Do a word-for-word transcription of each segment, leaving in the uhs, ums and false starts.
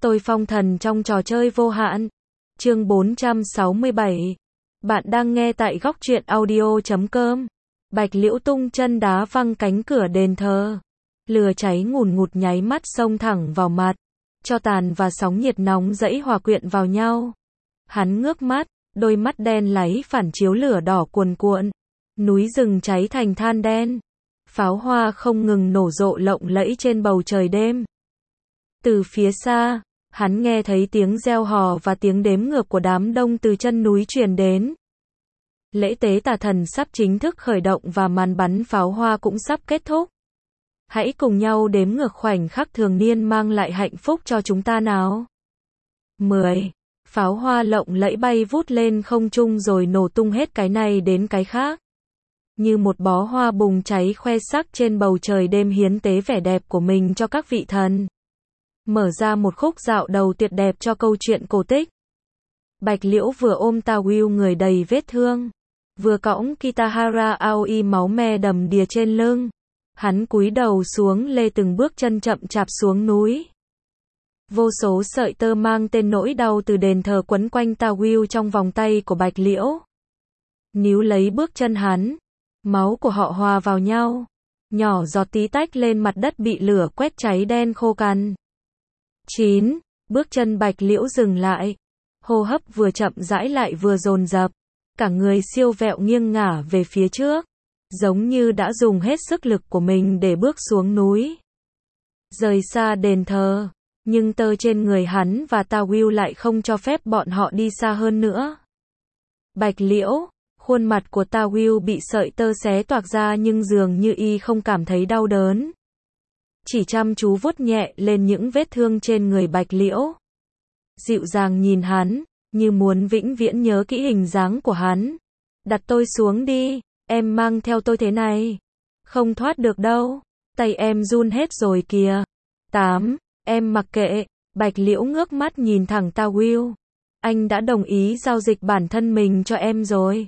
Tôi phong thần trong trò chơi vô hạn. Chương bốn trăm sáu mươi bảy. Bạn đang nghe tại góc truyện audio chấm com. Bạch Liễu tung chân đá văng cánh cửa đền thờ. Lửa cháy ngùn ngụt nháy mắt xông thẳng vào mặt. Tro tàn và sóng nhiệt nóng rẫy hòa quyện vào nhau. Hắn ngước mắt, đôi mắt đen láy phản chiếu lửa đỏ cuồn cuộn. Núi rừng cháy thành than đen. Pháo hoa không ngừng nổ rộ lộng lẫy trên bầu trời đêm. Từ phía xa, hắn nghe thấy tiếng reo hò và tiếng đếm ngược của đám đông từ chân núi truyền đến. Lễ tế tà thần sắp chính thức khởi động và màn bắn pháo hoa cũng sắp kết thúc. Hãy cùng nhau đếm ngược khoảnh khắc thường niên mang lại hạnh phúc cho chúng ta nào. mười. Pháo hoa lộng lẫy bay vút lên không trung rồi nổ tung hết cái này đến cái khác. Như một bó hoa bùng cháy khoe sắc trên bầu trời đêm hiến tế vẻ đẹp của mình cho các vị thần. Mở ra một khúc dạo đầu tuyệt đẹp cho câu chuyện cổ tích. Bạch Liễu vừa ôm Tawill người đầy vết thương, vừa cõng Kitahara Aoi máu me đầm đìa trên lưng. Hắn cúi đầu xuống lê từng bước chân chậm chạp xuống núi. Vô số sợi tơ mang tên nỗi đau từ đền thờ quấn quanh Tawill trong vòng tay của Bạch Liễu. Níu lấy bước chân hắn, máu của họ hòa vào nhau, nhỏ giọt tí tách lên mặt đất bị lửa quét cháy đen khô cằn. chín. Bước chân Bạch Liễu dừng lại. Hô hấp vừa chậm rãi lại vừa dồn dập. Cả người siêu vẹo nghiêng ngả về phía trước. Giống như đã dùng hết sức lực của mình để bước xuống núi. Rời xa đền thờ. Nhưng tơ trên người hắn và Tawill lại không cho phép bọn họ đi xa hơn nữa. Bạch Liễu, khuôn mặt của Tawill bị sợi tơ xé toạc ra nhưng dường như y không cảm thấy đau đớn. Chỉ chăm chú vuốt nhẹ lên những vết thương trên người Bạch Liễu. Dịu dàng nhìn hắn, như muốn vĩnh viễn nhớ kỹ hình dáng của hắn. Đặt tôi xuống đi, em mang theo tôi thế này. Không thoát được đâu, tay em run hết rồi kìa. tám. Em mặc kệ, Bạch Liễu ngước mắt nhìn thẳng Tawill. Anh đã đồng ý giao dịch bản thân mình cho em rồi.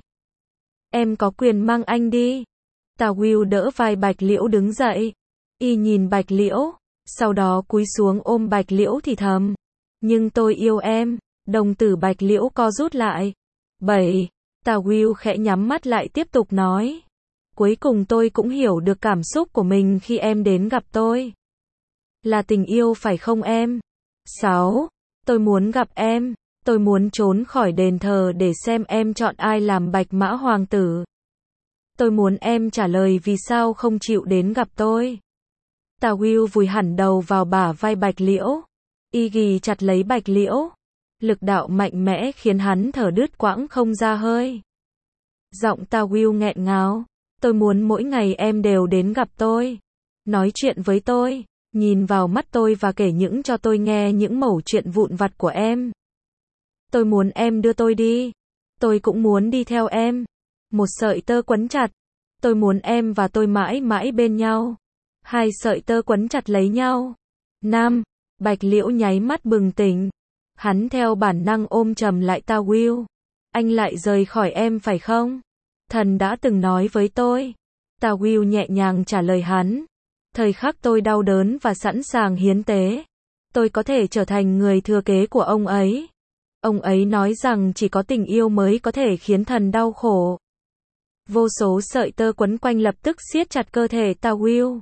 Em có quyền mang anh đi. Tawill đỡ vai Bạch Liễu đứng dậy. Y nhìn Bạch Liễu, sau đó cúi xuống ôm Bạch Liễu thì thầm. Nhưng tôi yêu em. Đồng tử Bạch Liễu co rút lại. bảy. Tawill khẽ nhắm mắt lại tiếp tục nói. Cuối cùng tôi cũng hiểu được cảm xúc của mình khi em đến gặp tôi. Là tình yêu phải không em? sáu. Tôi muốn gặp em. Tôi muốn trốn khỏi đền thờ để xem em chọn ai làm Bạch Mã Hoàng tử. Tôi muốn em trả lời vì sao không chịu đến gặp tôi. Tawill vùi hẳn đầu vào bả vai Bạch Liễu. Y ghì chặt lấy Bạch Liễu. Lực đạo mạnh mẽ khiến hắn thở đứt quãng không ra hơi. Giọng Tawill nghẹn ngào. Tôi muốn mỗi ngày em đều đến gặp tôi. Nói chuyện với tôi. Nhìn vào mắt tôi và kể những cho tôi nghe những mẩu chuyện vụn vặt của em. Tôi muốn em đưa tôi đi. Tôi cũng muốn đi theo em. Một sợi tơ quấn chặt. Tôi muốn em và tôi mãi mãi bên nhau. Hai sợi tơ quấn chặt lấy nhau. năm. Bạch Liễu nháy mắt bừng tỉnh. Hắn theo bản năng ôm chầm lại Tawill. Anh lại rời khỏi em phải không? Thần đã từng nói với tôi. Tawill nhẹ nhàng trả lời hắn. Thời khắc tôi đau đớn và sẵn sàng hiến tế. Tôi có thể trở thành người thừa kế của ông ấy. Ông ấy nói rằng chỉ có tình yêu mới có thể khiến thần đau khổ. Vô số sợi tơ quấn quanh lập tức siết chặt cơ thể Tawill.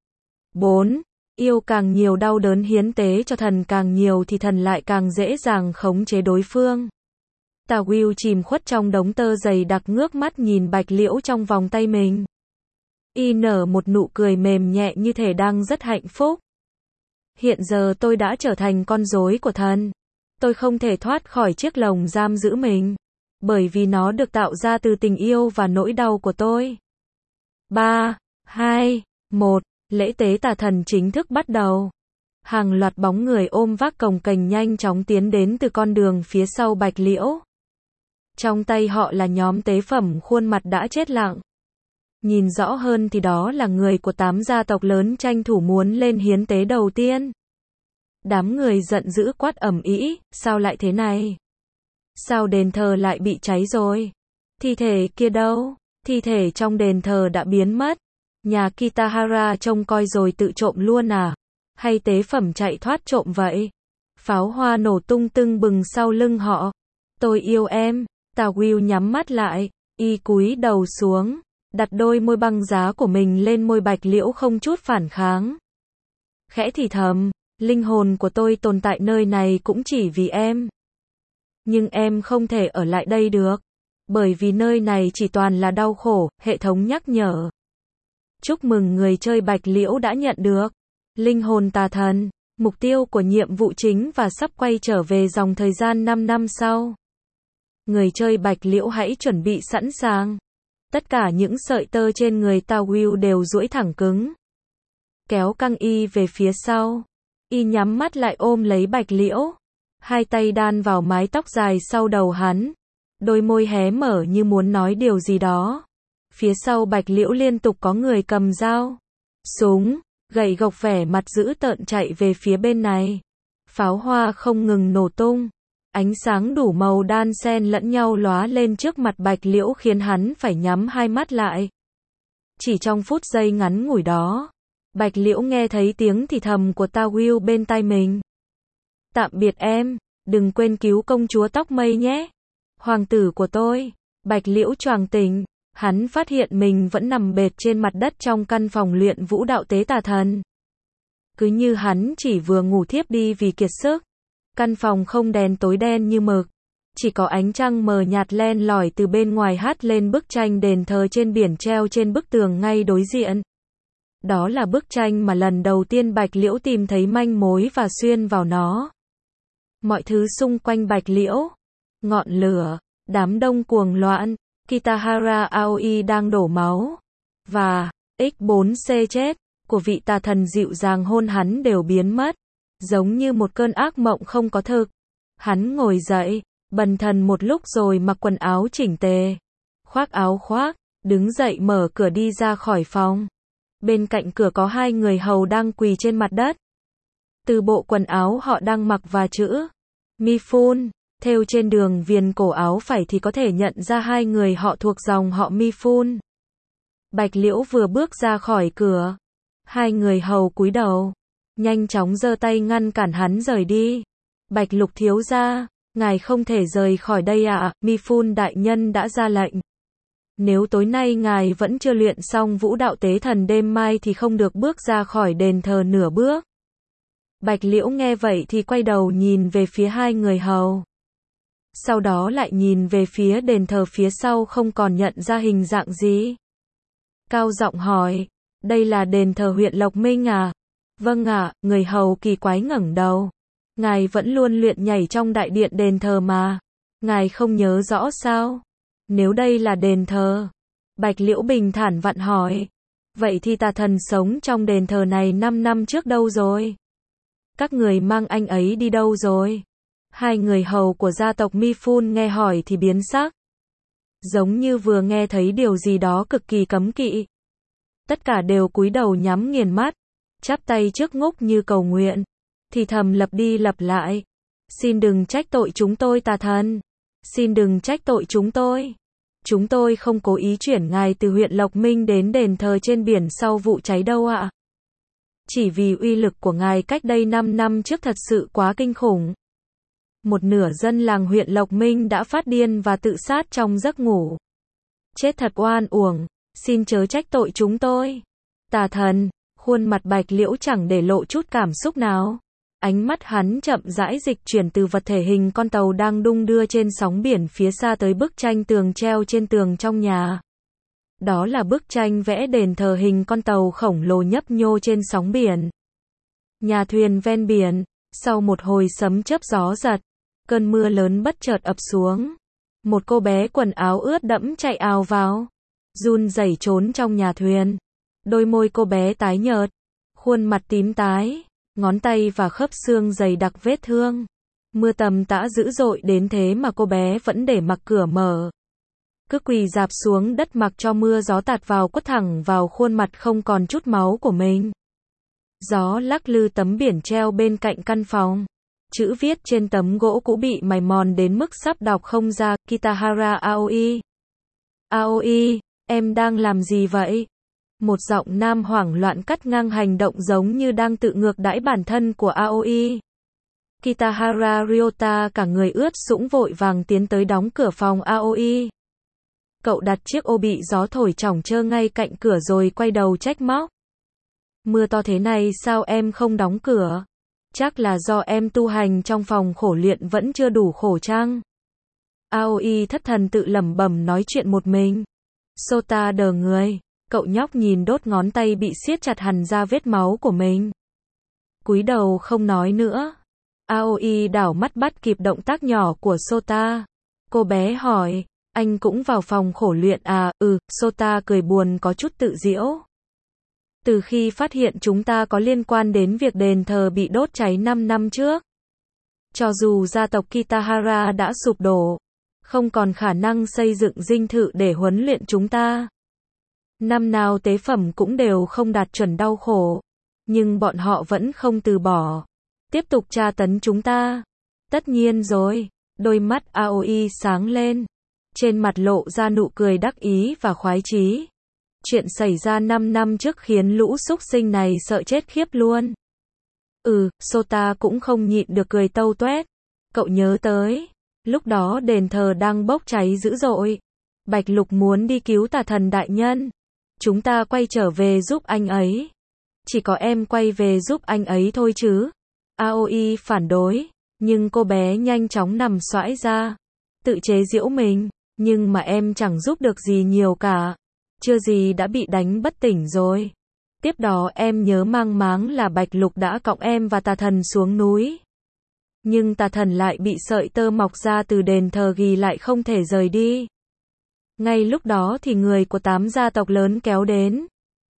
bốn. Yêu càng nhiều đau đớn hiến tế cho thần càng nhiều thì thần lại càng dễ dàng khống chế đối phương. Tawill chìm khuất trong đống tơ dày đặc ngước mắt nhìn Bạch Liễu trong vòng tay mình. Y nở một nụ cười mềm nhẹ như thể đang rất hạnh phúc. Hiện giờ tôi đã trở thành con rối của thần. Tôi không thể thoát khỏi chiếc lồng giam giữ mình. Bởi vì nó được tạo ra từ tình yêu và nỗi đau của tôi. ba, hai, một. Lễ tế tà thần chính thức bắt đầu. Hàng loạt bóng người ôm vác cồng kềnh nhanh chóng tiến đến từ con đường phía sau Bạch Liễu. Trong tay họ là nhóm tế phẩm khuôn mặt đã chết lặng. Nhìn rõ hơn thì đó là người của tám gia tộc lớn tranh thủ muốn lên hiến tế đầu tiên. Đám người giận dữ quát ầm ĩ, sao lại thế này? Sao đền thờ lại bị cháy rồi? Thi thể kia đâu? Thi thể trong đền thờ đã biến mất. Nhà Kitahara trông coi rồi tự trộm luôn à? Hay tế phẩm chạy thoát trộm vậy? Pháo hoa nổ tung tưng bừng sau lưng họ. Tôi yêu em. Tào Will nhắm mắt lại, y cúi đầu xuống, đặt đôi môi băng giá của mình lên môi Bạch Liễu không chút phản kháng. Khẽ thì thầm, linh hồn của tôi tồn tại nơi này cũng chỉ vì em. Nhưng em không thể ở lại đây được, bởi vì nơi này chỉ toàn là đau khổ, hệ thống nhắc nhở. Chúc mừng người chơi Bạch Liễu đã nhận được linh hồn tà thần, mục tiêu của nhiệm vụ chính và sắp quay trở về dòng thời gian năm năm sau. Người chơi Bạch Liễu hãy chuẩn bị sẵn sàng. Tất cả những sợi tơ trên người Tào Will đều duỗi thẳng cứng. Kéo căng y về phía sau. Y nhắm mắt lại ôm lấy Bạch Liễu. Hai tay đan vào mái tóc dài sau đầu hắn. Đôi môi hé mở như muốn nói điều gì đó. Phía sau Bạch Liễu liên tục có người cầm dao, súng, gậy gộc vẻ mặt dữ tợn chạy về phía bên này. Pháo hoa không ngừng nổ tung. Ánh sáng đủ màu đan xen lẫn nhau lóa lên trước mặt Bạch Liễu khiến hắn phải nhắm hai mắt lại. Chỉ trong phút giây ngắn ngủi đó, Bạch Liễu nghe thấy tiếng thì thầm của Tào Will bên tai mình. Tạm biệt em, đừng quên cứu công chúa tóc mây nhé. Hoàng tử của tôi. Bạch Liễu choàng tỉnh, hắn phát hiện mình vẫn nằm bệt trên mặt đất trong căn phòng luyện vũ đạo tế tà thần. Cứ như hắn chỉ vừa ngủ thiếp đi vì kiệt sức. Căn phòng không đèn tối đen như mực, chỉ có ánh trăng mờ nhạt len lỏi từ bên ngoài hắt lên bức tranh đền thờ trên biển treo trên bức tường ngay đối diện. Đó là bức tranh mà lần đầu tiên Bạch Liễu tìm thấy manh mối và xuyên vào nó. Mọi thứ xung quanh Bạch Liễu, ngọn lửa, đám đông cuồng loạn, Kitahara Aoi đang đổ máu, và ích bốn xê chết của vị tà thần dịu dàng hôn hắn đều biến mất. Giống như một cơn ác mộng không có thực. Hắn ngồi dậy, bần thần một lúc rồi mặc quần áo chỉnh tề. Khoác áo khoác, đứng dậy mở cửa đi ra khỏi phòng. Bên cạnh cửa có hai người hầu đang quỳ trên mặt đất. Từ bộ quần áo họ đang mặc và chữ Mifun thêu trên đường viền cổ áo phải thì có thể nhận ra hai người họ thuộc dòng họ Mifun. Bạch Liễu vừa bước ra khỏi cửa. Hai người hầu cúi đầu. Nhanh chóng giơ tay ngăn cản hắn rời đi. Bạch Lục thiếu gia, ngài không thể rời khỏi đây ạ, à? Mifun đại nhân đã ra lệnh. Nếu tối nay ngài vẫn chưa luyện xong vũ đạo tế thần đêm mai thì không được bước ra khỏi đền thờ nửa bước. Bạch Liễu nghe vậy thì quay đầu nhìn về phía hai người hầu. Sau đó lại nhìn về phía đền thờ phía sau không còn nhận ra hình dạng gì. Cao giọng hỏi, đây là đền thờ huyện Lộc Minh à? Vâng ạ, à, người hầu kỳ quái ngẩng đầu. Ngài vẫn luôn luyện nhảy trong đại điện đền thờ mà. Ngài không nhớ rõ sao? Nếu đây là đền thờ. Bạch Liễu bình thản vặn hỏi. Vậy thì tà thần sống trong đền thờ này năm năm trước đâu rồi? Các người mang anh ấy đi đâu rồi? Hai người hầu của gia tộc Mifun nghe hỏi thì biến sắc. Giống như vừa nghe thấy điều gì đó cực kỳ cấm kỵ. Tất cả đều cúi đầu nhắm nghiền mắt. Chắp tay trước ngúc như cầu nguyện, thì thầm lặp đi lặp lại. Xin đừng trách tội chúng tôi tà thần. Xin đừng trách tội chúng tôi. Chúng tôi không cố ý chuyển ngài từ huyện Lộc Minh đến đền thờ trên biển sau vụ cháy đâu ạ. Chỉ vì uy lực của ngài cách đây năm năm trước thật sự quá kinh khủng. Một nửa dân làng huyện Lộc Minh đã phát điên và tự sát trong giấc ngủ. Chết thật oan uổng, xin chớ trách tội chúng tôi. Tà thần. Khuôn mặt Bạch Liễu chẳng để lộ chút cảm xúc nào. Ánh mắt hắn chậm rãi dịch chuyển từ vật thể hình con tàu đang đung đưa trên sóng biển phía xa tới bức tranh tường treo trên tường trong nhà. Đó là bức tranh vẽ đền thờ hình con tàu khổng lồ nhấp nhô trên sóng biển. Nhà thuyền ven biển, sau một hồi sấm chớp gió giật, cơn mưa lớn bất chợt ập xuống. Một cô bé quần áo ướt đẫm chạy ào vào, run rẩy trốn trong nhà thuyền. Đôi môi cô bé tái nhợt, khuôn mặt tím tái, ngón tay và khớp xương dày đặc vết thương. Mưa tầm tã dữ dội đến thế mà cô bé vẫn để mặc cửa mở. Cứ quỳ rạp xuống đất mặc cho mưa gió tạt vào quất thẳng vào khuôn mặt không còn chút máu của mình. Gió lắc lư tấm biển treo bên cạnh căn phòng. Chữ viết trên tấm gỗ cũ bị mài mòn đến mức sắp đọc không ra. Kitahara Aoi. Aoi, em đang làm gì vậy? Một giọng nam hoảng loạn cắt ngang hành động giống như đang tự ngược đãi bản thân của Aoi. Kitahara Ryota cả người ướt sũng vội vàng tiến tới đóng cửa phòng Aoi. Cậu đặt chiếc ô bị gió thổi trỏng trơ ngay cạnh cửa rồi quay đầu trách móc. Mưa to thế này sao em không đóng cửa? Chắc là do em tu hành trong phòng khổ luyện vẫn chưa đủ khổ chăng? Aoi thất thần tự lẩm bẩm nói chuyện một mình. Sota đờ người. Cậu nhóc nhìn đốt ngón tay bị siết chặt hằn ra vết máu của mình. Cúi đầu không nói nữa. Aoi đảo mắt bắt kịp động tác nhỏ của Sota. Cô bé hỏi, anh cũng vào phòng khổ luyện à? Ừ, Sota cười buồn có chút tự giễu. Từ khi phát hiện chúng ta có liên quan đến việc đền thờ bị đốt cháy năm năm trước. Cho dù gia tộc Kitahara đã sụp đổ, không còn khả năng xây dựng dinh thự để huấn luyện chúng ta. Năm nào tế phẩm cũng đều không đạt chuẩn đau khổ. Nhưng bọn họ vẫn không từ bỏ. Tiếp tục tra tấn chúng ta. Tất nhiên rồi. Đôi mắt Aoi sáng lên. Trên mặt lộ ra nụ cười đắc ý và khoái chí. Chuyện xảy ra năm năm trước khiến lũ súc sinh này sợ chết khiếp luôn. Ừ, Sota cũng không nhịn được cười tâu tuét. Cậu nhớ tới. Lúc đó đền thờ đang bốc cháy dữ dội. Bạch Lục muốn đi cứu tà thần đại nhân. Chúng ta quay trở về giúp anh ấy. Chỉ có em quay về giúp anh ấy thôi chứ. Aoi phản đối. Nhưng cô bé nhanh chóng nằm xoãi ra. Tự chế giễu mình. Nhưng mà em chẳng giúp được gì nhiều cả. Chưa gì đã bị đánh bất tỉnh rồi. Tiếp đó em nhớ mang máng là Bạch Lục đã cõng em và tà thần xuống núi. Nhưng tà thần lại bị sợi tơ mọc ra từ đền thờ ghi lại không thể rời đi. Ngay lúc đó thì người của tám gia tộc lớn kéo đến.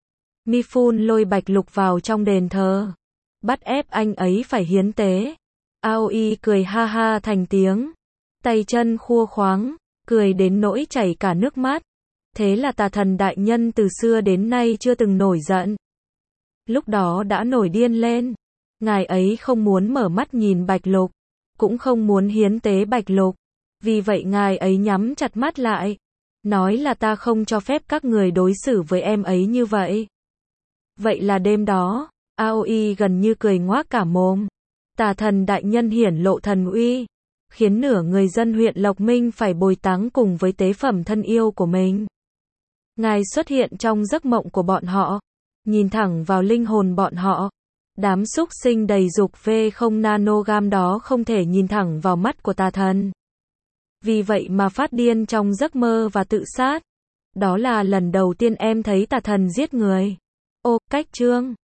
Mifun lôi Bạch Lục vào trong đền thờ. Bắt ép anh ấy phải hiến tế. Aoi cười ha ha thành tiếng. Tay chân khua khoáng. Cười đến nỗi chảy cả nước mắt. Thế là tà thần đại nhân từ xưa đến nay chưa từng nổi giận. Lúc đó đã nổi điên lên. Ngài ấy không muốn mở mắt nhìn Bạch Lục. Cũng không muốn hiến tế Bạch Lục. Vì vậy ngài ấy nhắm chặt mắt lại. Nói là ta không cho phép các người đối xử với em ấy như vậy. Vậy là đêm đó, Aoi gần như cười ngoác cả mồm. Tà thần đại nhân hiển lộ thần uy. Khiến nửa người dân huyện Lộc Minh phải bồi táng cùng với tế phẩm thân yêu của mình. Ngài xuất hiện trong giấc mộng của bọn họ. Nhìn thẳng vào linh hồn bọn họ. Đám súc sinh đầy dục vê không nanogam đó không thể nhìn thẳng vào mắt của tà thần. Vì vậy mà phát điên trong giấc mơ và tự sát. Đó là lần đầu tiên em thấy tà thần giết người. Ô, cách chương.